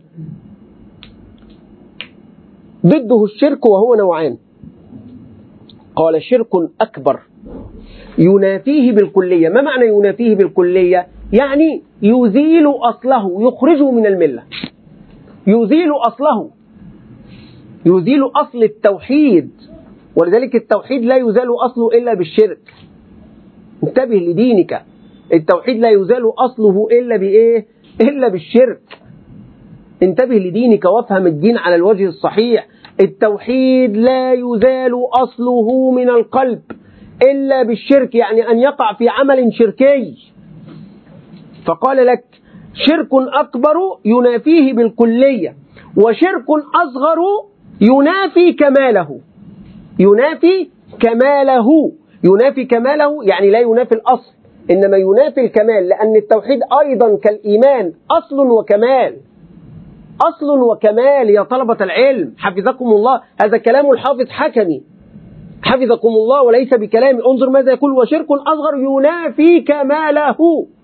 ضده الشرك وهو نوعان. قال شرك أكبر ينافيه بالكلية. ما معنى ينافيه بالكلية؟ يعني يزيل أصله، يخرجه من الملة، يزيل أصله، يزيل أصل التوحيد. ولذلك التوحيد لا يزال أصله إلا بالشرك. انتبه لدينك، التوحيد لا يزال أصله إلا بإيه؟ إلا بالشرك. انتبه لدينك وافهم الدين على الوجه الصحيح. التوحيد لا يزال أصله من القلب إلا بالشرك، يعني أن يقع في عمل شركي. فقال لك شرك أكبر ينافيه بالكلية، وشرك أصغر ينافي كماله. ينافي كماله ينافي كماله يعني لا ينافي الأصل، إنما ينافي الكمال، لأن التوحيد أيضا كالإيمان أصل وكمال. أصل وكمال يا طلبة العلم حفظكم الله. هذا كلام الحافظ حكمي حفظكم الله وليس بكلامي. انظر ماذا يقول: وشرك أصغر ينافي كماله.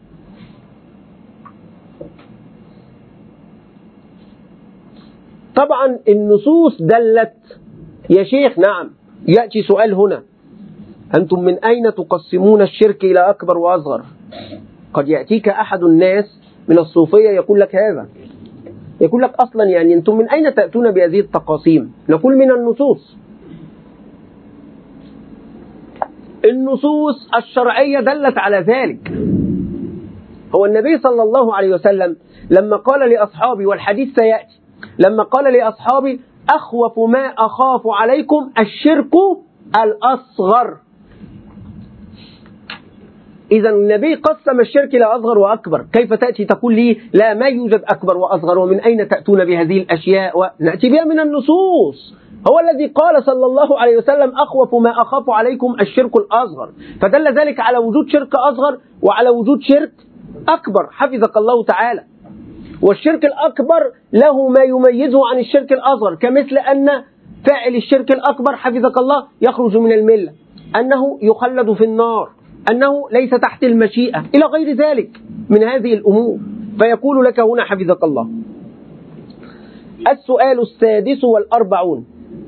طبعا النصوص دلت يا شيخ. نعم، يأتي سؤال هنا: أنتم من أين تقسمون الشرك إلى أكبر وأصغر؟ قد يأتيك أحد الناس من الصوفية يقول لك هذا، يقول لك أصلا يعني أنتم من أين تأتون بهذه التقاسيم؟ نقول: من النصوص. النصوص الشرعية دلت على ذلك. هو النبي صلى الله عليه وسلم لما قال لأصحابه، والحديث سيأتي، لما قال لأصحابه: أخوف ما أخاف عليكم الشرك الأصغر. إذا النبي قسم الشرك إلى أصغر وأكبر. كيف تأتي تقول لي لا ما يوجد أكبر وأصغر، ومن أين تأتون بهذه الأشياء؟ ونأتي بها من النصوص. هو الذي قال صلى الله عليه وسلم: أخوف ما أخاف عليكم الشرك الأصغر، فدل ذلك على وجود شرك أصغر وعلى وجود شرك أكبر حفظك الله تعالى. والشرك الأكبر له ما يميزه عن الشرك الأصغر، كمثل أن فاعل الشرك الأكبر حفظك الله يخرج من الملة، أنه يخلد في النار، أنه ليس تحت المشيئة، إلى غير ذلك من هذه الأمور. فيقول لك هنا حفظك الله: السؤال السادس والأربعون: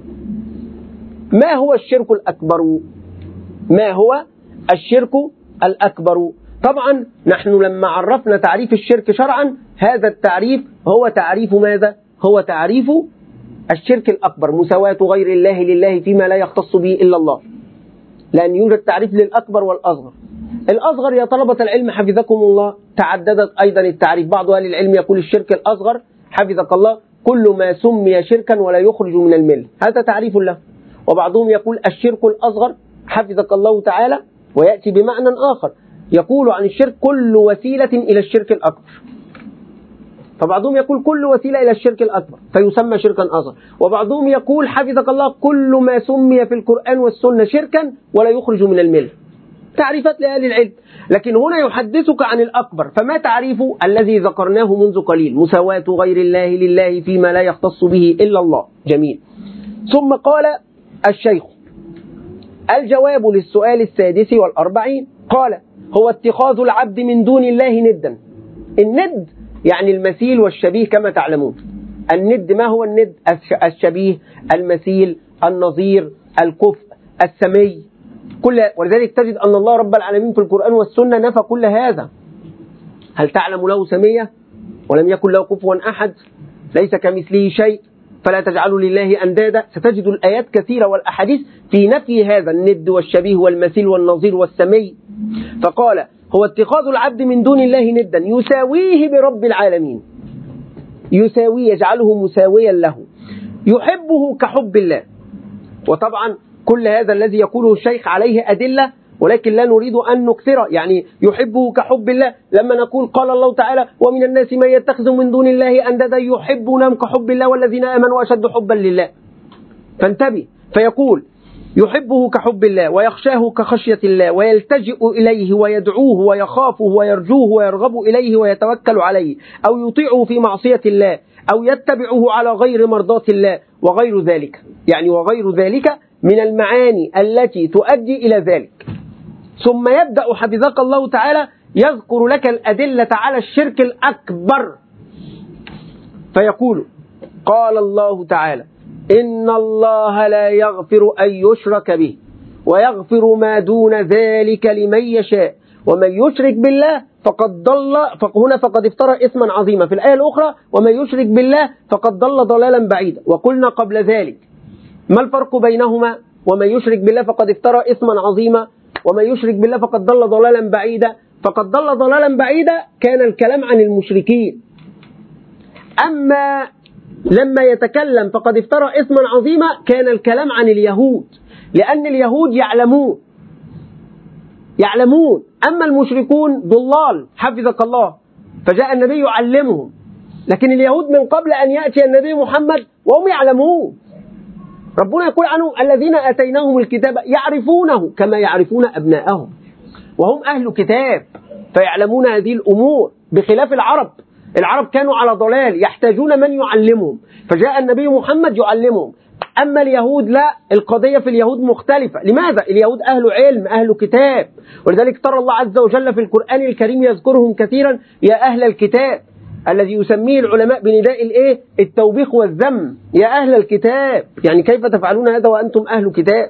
ما هو الشرك الأكبر؟ ما هو الشرك الأكبر؟ طبعا نحن لما عرفنا تعريف الشرك شرعا، هذا التعريف هو تعريف ماذا؟ هو تعريف الشرك الأكبر: مساواة غير الله لله فيما لا يختص به إلا الله. لأن يوجد تعريف للأكبر والأصغر. الأصغر يا طلبة العلم حفظكم الله تعددت أيضا التعريف. بعض أهل العلم يقول الشرك الأصغر حفظك الله كل ما سمي شركا ولا يخرج من الملة، هذا تعريف له. وبعضهم يقول الشرك الأصغر حفظك الله تعالى ويأتي بمعنى آخر، يقول عن الشرك كل وسيلة إلى الشرك الأكبر. فبعضهم يقول كل وسيلة إلى الشرك الأكبر فيسمى شركا أصغر. وبعضهم يقول حفظك الله كل ما سمي في القرآن والسنة شركا ولا يخرج من الملة. تعريفات لأهل العلم. لكن هنا يحدثك عن الأكبر، فما تعريفه؟ الذي ذكرناه منذ قليل: مساواة غير الله لله فيما لا يختص به إلا الله. جميل. ثم قال الشيخ: الجواب للسؤال السادس والأربعين، قال: هو اتخاذ العبد من دون الله ندا. الند يعني المثيل والشبيه كما تعلمون. الند ما هو الند؟ الشبيه، المثيل، النظير، الكفء، السمي، كل. ولذلك تجد أن الله رب العالمين في القرآن والسنة نفى كل هذا. هل تعلم له سمية؟ ولم يكن له كفوا أحد، ليس كمثله شيء، فلا تجعلوا لله أندادا. ستجد الآيات كثيرة والأحاديث في نفي هذا الند والشبيه والمثيل والنظير والسمي. فقال: هو اتخاذ العبد من دون الله ندا يساويه برب العالمين. يساويه، يجعله مساويا له، يحبه كحب الله. وطبعا كل هذا الذي يقوله الشيخ عليه أدلة، ولكن لا نريد أن نكثر. يعني يحبه كحب الله، لما نقول قال الله تعالى: ومن الناس من يتخذ من دون الله أندادا يحبونهم كحب الله والذين آمنوا أشد حبا لله. فانتبه. فيقول: يحبه كحب الله ويخشاه كخشية الله ويلتجئ إليه ويدعوه ويخافه ويرجوه ويرغب إليه ويتوكل عليه، أو يطيعه في معصية الله، أو يتبعه على غير مرضاة الله، وغير ذلك. يعني وغير ذلك من المعاني التي تؤدي إلى ذلك. ثم يبدأ حفظك الله تعالى يذكر لك الأدلة على الشرك الأكبر. فيقول: قال الله تعالى: إن الله لا يغفر أن يشرك به ويغفر ما دون ذلك لمن يشاء ومن يشرك بالله فقد ضل. هنا فقد افترى إثما عظيما. في الآية الأخرى: ومن يشرك بالله فقد ضل ضلالا بعيدا. وقلنا قبل ذلك ما الفرق بينهما؟ ومن يشرك بالله فقد افترى إثما عظيما، ومن يشرك بالله فقد ضل ضلالا بعيدا. فقد ضل ضلالا بعيدا كان الكلام عن المشركين. أما لما يتكلم فقد افترى إثما عظيما كان الكلام عن اليهود، لأن اليهود يعلمون يعلمون أما المشركون ضلال حفظك الله. فجاء النبي يعلمهم لكن اليهود من قبل أن يأتي النبي محمد وهم يعلمون. ربنا يقول عنهم الذين آتيناهم الكتاب يعرفونه كما يعرفون أبناءهم، وهم أهل كتاب فيعلمون هذه الأمور بخلاف العرب. العرب كانوا على ضلال يحتاجون من يعلمهم، فجاء النبي محمد يعلمهم. أما اليهود لا، القضية في اليهود مختلفة. لماذا؟ اليهود أهل علم أهل كتاب، ولذلك ترى الله عز وجل في القرآن الكريم يذكرهم كثيرا يا أهل الكتاب، الذي يسميه العلماء بنداء الايه؟ التوبيخ والذم. يا أهل الكتاب، يعني كيف تفعلون هذا وأنتم أهل كتاب؟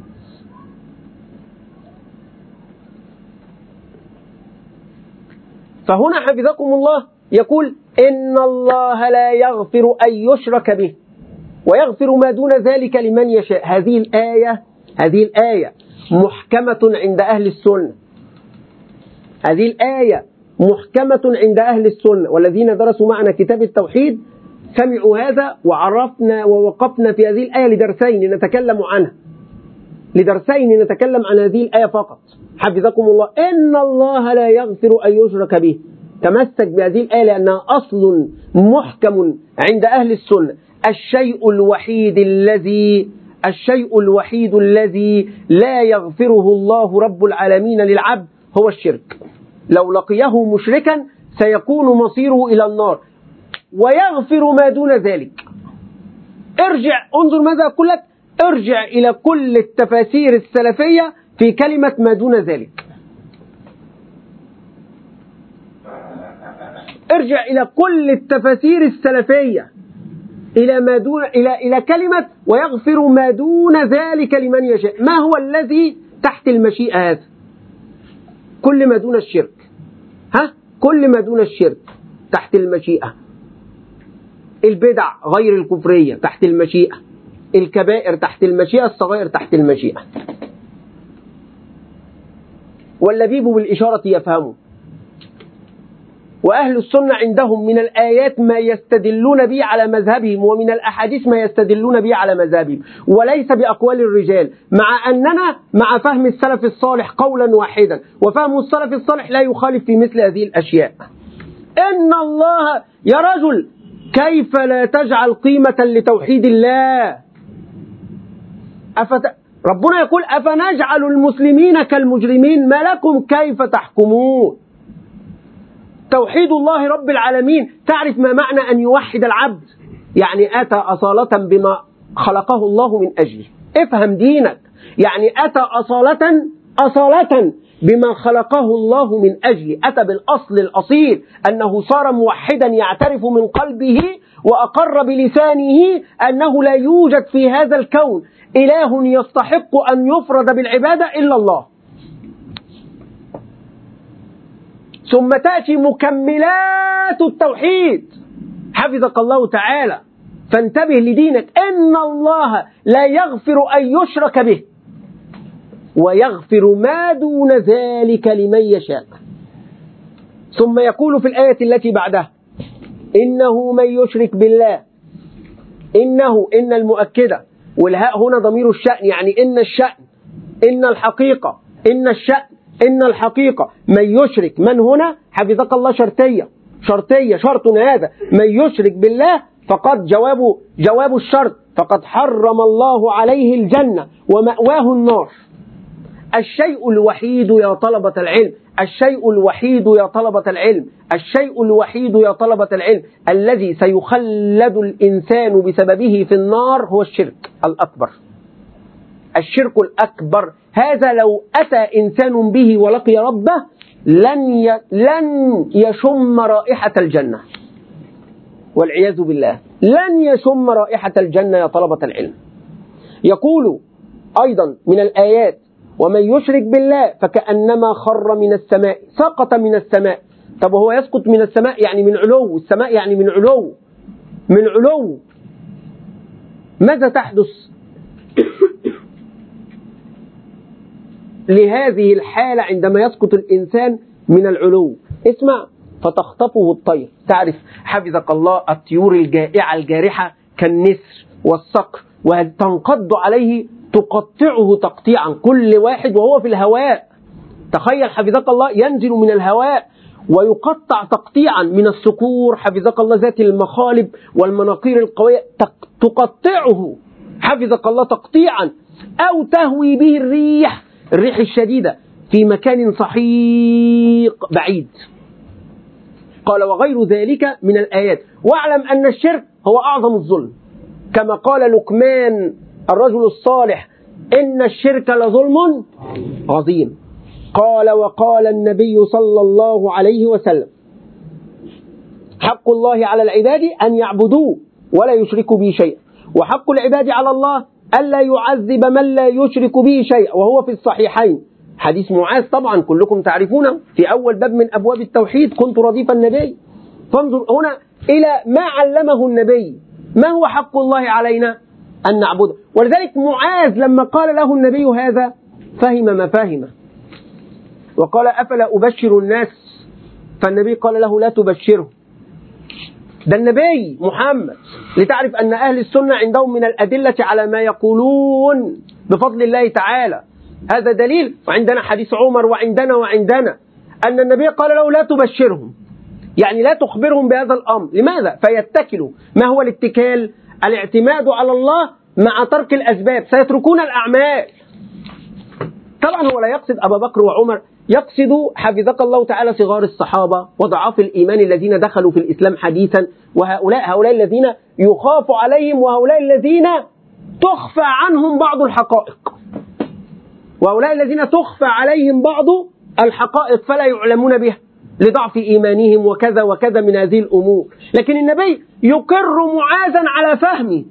فهنا حفظكم الله يقول إن الله لا يغفر أن يشرك به ويغفر ما دون ذلك لمن يشاء. هذه الآية هذه الآية محكمة عند أهل السنة. هذه الآية محكمة عند أهل السنة، والذين درسوا معنا كتاب التوحيد سمعوا هذا، وعرفنا ووقفنا في هذه الآية لدرسين نتكلم عنها، لدرسين نتكلم عن هذه الآية فقط. حفظكم الله. إن الله لا يغفر أن يشرك به، تمسك بهذه الآية لأنها أصل محكم عند أهل السنة. الشيء الوحيد الذي الشيء الوحيد الذي لا يغفره الله رب العالمين للعبد هو الشرك. لو لقيه مشركا سيكون مصيره إلى النار، ويغفر ما دون ذلك. ارجع انظر ماذا أقول لك، ارجع إلى كل التفاسير السلفية في كلمة ما دون ذلك. ارجع إلى كل التفاسير السلفية إلى ما دون إلى إلى كلمة ويغفر ما دون ذلك لمن يشاء. ما هو الذي تحت المشيئة هذا؟ كل ما دون الشرك. ها؟ كل ما دون الشرك تحت المشيئة. البدع غير الكفرية تحت المشيئة. الكبائر تحت المشيئة، الصغائر تحت المشيئة. واللبيب بالإشارة يفهمه. وأهل السنة عندهم من الآيات ما يستدلون به على مذهبهم، ومن الأحاديث ما يستدلون به على مذهبهم، وليس بأقوال الرجال، مع أننا مع فهم السلف الصالح قولا واحدا، وفهم السلف الصالح لا يخالف في مثل هذه الأشياء. إن الله يا رجل كيف لا تجعل قيمة لتوحيد الله؟ أفت... ربنا يقول أفنجعل المسلمين كالمجرمين؟ ما لكم كيف تحكمون؟ توحيد الله رب العالمين. تعرف ما معنى أن يوحد العبد؟ يعني أتى أصالة بما خلقه الله من أجله. افهم دينك. يعني أتى أصالة أصالة بما خلقه الله من أجله. أتى بالأصل الأصيل أنه صار موحدا يعترف من قلبه وأقر بلسانه أنه لا يوجد في هذا الكون إله يستحق أن يفرد بالعبادة إلا الله. ثم تأتي مكملات التوحيد. حفظك الله تعالى، فانتبه لدينك. إن الله لا يغفر أن يشرك به ويغفر ما دون ذلك لمن يشاء. ثم يقول في الآية التي بعدها إنه من يشرك بالله. إنه إن المؤكدة، والهاء هنا ضمير الشأن، يعني إن الشأن إن الحقيقة إن الشأن إن الحقيقة من يشرك. من هنا حفظك الله شرطية شرطية شرط هذا. من يشرك بالله فقد جواب جواب الشرط فقد حرم الله عليه الجنة ومأواه النار. الشيء الوحيد يا طلبة العلم الشيء الوحيد يا طلبة العلم الشيء الوحيد يا طلبة العلم الذي سيخلد الإنسان بسببه في النار هو الشرك الأكبر. الشرك الأكبر هذا لو أتى إنسان به ولقي ربه لن ي... لن يشم رائحة الجنة، والعياذ بالله لن يشم رائحة الجنة يا طلبة العلم. يقول أيضا من الآيات ومن يشرك بالله فكأنما خر من السماء سقط من السماء. طب هو يسقط من السماء يعني من علو، السماء يعني من علو من علو ماذا تحدث لهذه الحالة عندما يسقط الإنسان من العلو؟ اسمع، فتخطفه الطير. تعرف حفظك الله الطيور الجائعة الجارحة كالنسر والصقر، وتنقض عليه تقطعه تقطيعا كل واحد وهو في الهواء. تخيل حفظك الله ينزل من الهواء ويقطع تقطيعا من الصقور حفظك الله ذات المخالب والمناقير القوية، تقطعه حفظك الله تقطيعا، أو تهوي به الريح الريح الشديدة في مكان سحيق بعيد. قال وغير ذلك من الآيات. واعلم أن الشرك هو أعظم الظلم، كما قال لقمان الرجل الصالح إن الشرك لظلم عظيم. قال وقال النبي صلى الله عليه وسلم حق الله على العباد أن يعبدوه ولا يشركوا به شيئا، وحق العباد على الله ألا يعذب من لا يشرك به شيئا، وهو في الصحيحين حديث معاذ طبعا كلكم تعرفونه في أول باب من أبواب التوحيد كنت رديف النبي. فانظر هنا إلى ما علمه النبي، ما هو حق الله علينا أن نعبده. ولذلك معاذ لما قال له النبي هذا فهم ما فهم، وقال أفلا أبشر الناس، فالنبي قال له لا تبشره. ده النبي محمد، لتعرف أن أهل السنة عندهم من الأدلة على ما يقولون بفضل الله تعالى. هذا دليل. وعندنا حديث عمر وعندنا وعندنا أن النبي قال له لا تبشرهم، يعني لا تخبرهم بهذا الأمر. لماذا؟ فيتكلوا. ما هو الاتكال؟ الاعتماد على الله مع ترك الأسباب، سيتركون الأعمال. طبعا هو لا يقصد أبا بكر وعمر، يقصد حفظك الله تعالى صغار الصحابة وضعاف الإيمان الذين دخلوا في الإسلام حديثا، وهؤلاء هؤلاء الذين يخاف عليهم، وهؤلاء الذين تخفى عنهم بعض الحقائق، وهؤلاء الذين تخفى عليهم بعض الحقائق فلا يعلمون بها لضعف إيمانهم وكذا وكذا من هذه الأمور. لكن النبي يقر معاذا على فهمه،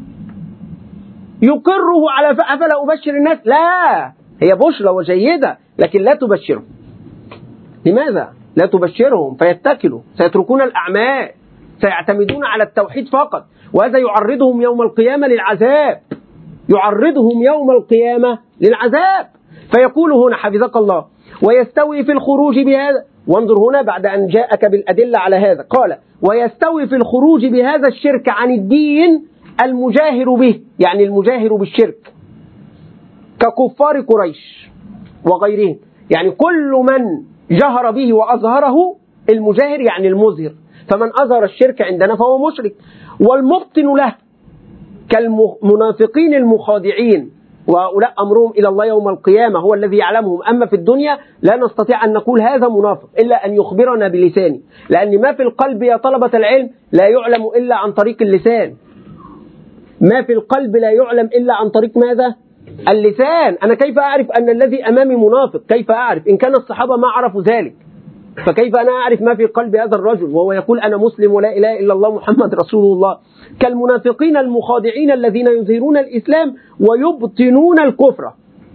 يقره على فهمه. أفلا أبشر الناس؟ لا، هي بشرى وجيدة، لكن لا تبشرهم. لماذا؟ لا تبشرهم فيتكلوا، سيتركون الأعمال، سيعتمدون على التوحيد فقط، وهذا يعرضهم يوم القيامة للعذاب، يعرضهم يوم القيامة للعذاب. فيقول هنا حفظك الله ويستوي في الخروج بهذا. وانظر هنا بعد أن جاءك بالأدلة على هذا قال ويستوي في الخروج بهذا الشرك عن الدين المجاهر به، يعني المجاهر بالشرك ككفار قريش وغيرهم، يعني كل من جهر به وأظهره. المجاهر يعني المظهر، فمن أظهر الشرك عندنا فهو مشرك. والمبطن له كالمنافقين المخادعين، وهؤلاء أمرهم إلى الله يوم القيامة هو الذي يعلمهم. أما في الدنيا لا نستطيع أن نقول هذا منافق إلا أن يخبرنا بلسانه، لأن ما في القلب يا طلبة العلم لا يعلم إلا عن طريق اللسان. ما في القلب لا يعلم إلا عن طريق ماذا؟ اللسان. أنا كيف أعرف أن الذي أمامي منافق؟ كيف أعرف؟ إن كان الصحابة ما عرفوا ذلك، فكيف أنا أعرف ما في قلب هذا الرجل وهو يقول أنا مسلم ولا إله إلا الله محمد رسول الله؟ كالمنافقين المخادعين الذين يظهرون الإسلام ويبطنون الكفر.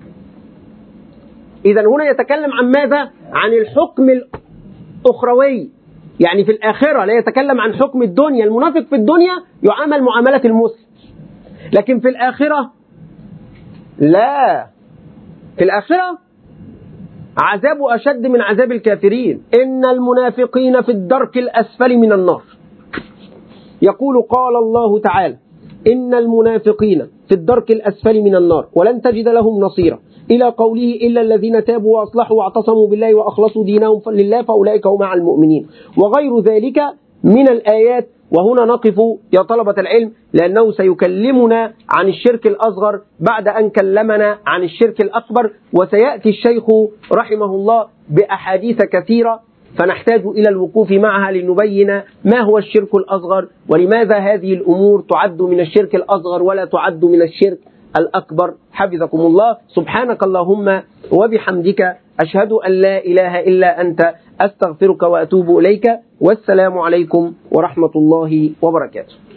إذا هنا يتكلم عن ماذا؟ عن الحكم الأخروي، يعني في الآخرة، لا يتكلم عن حكم الدنيا. المنافق في الدنيا يعامل معاملة المسلم، لكن في الآخرة لا، في الآخرة عذاب أشد من عذاب الكافرين. إن المنافقين في الدرك الأسفل من النار. يقول قال الله تعالى إن المنافقين في الدرك الأسفل من النار ولن تجد لهم نصيرا، إلى قوله إلا الذين تابوا وأصلحوا واعتصموا بالله وأخلصوا دينهم لله فأولئك هم مع المؤمنين، وغير ذلك من الآيات. وهنا نقف يا طلبة العلم، لأنه سيكلمنا عن الشرك الأصغر بعد أن كلمنا عن الشرك الأكبر، وسيأتي الشيخ رحمه الله بأحاديث كثيرة، فنحتاج إلى الوقوف معها لنبين ما هو الشرك الأصغر، ولماذا هذه الأمور تعد من الشرك الأصغر ولا تعد من الشرك الأكبر. حفظكم الله. سبحانك اللهم وبحمدك، أشهد أن لا إله إلا أنت، أستغفرك وأتوب إليك، والسلام عليكم ورحمة الله وبركاته.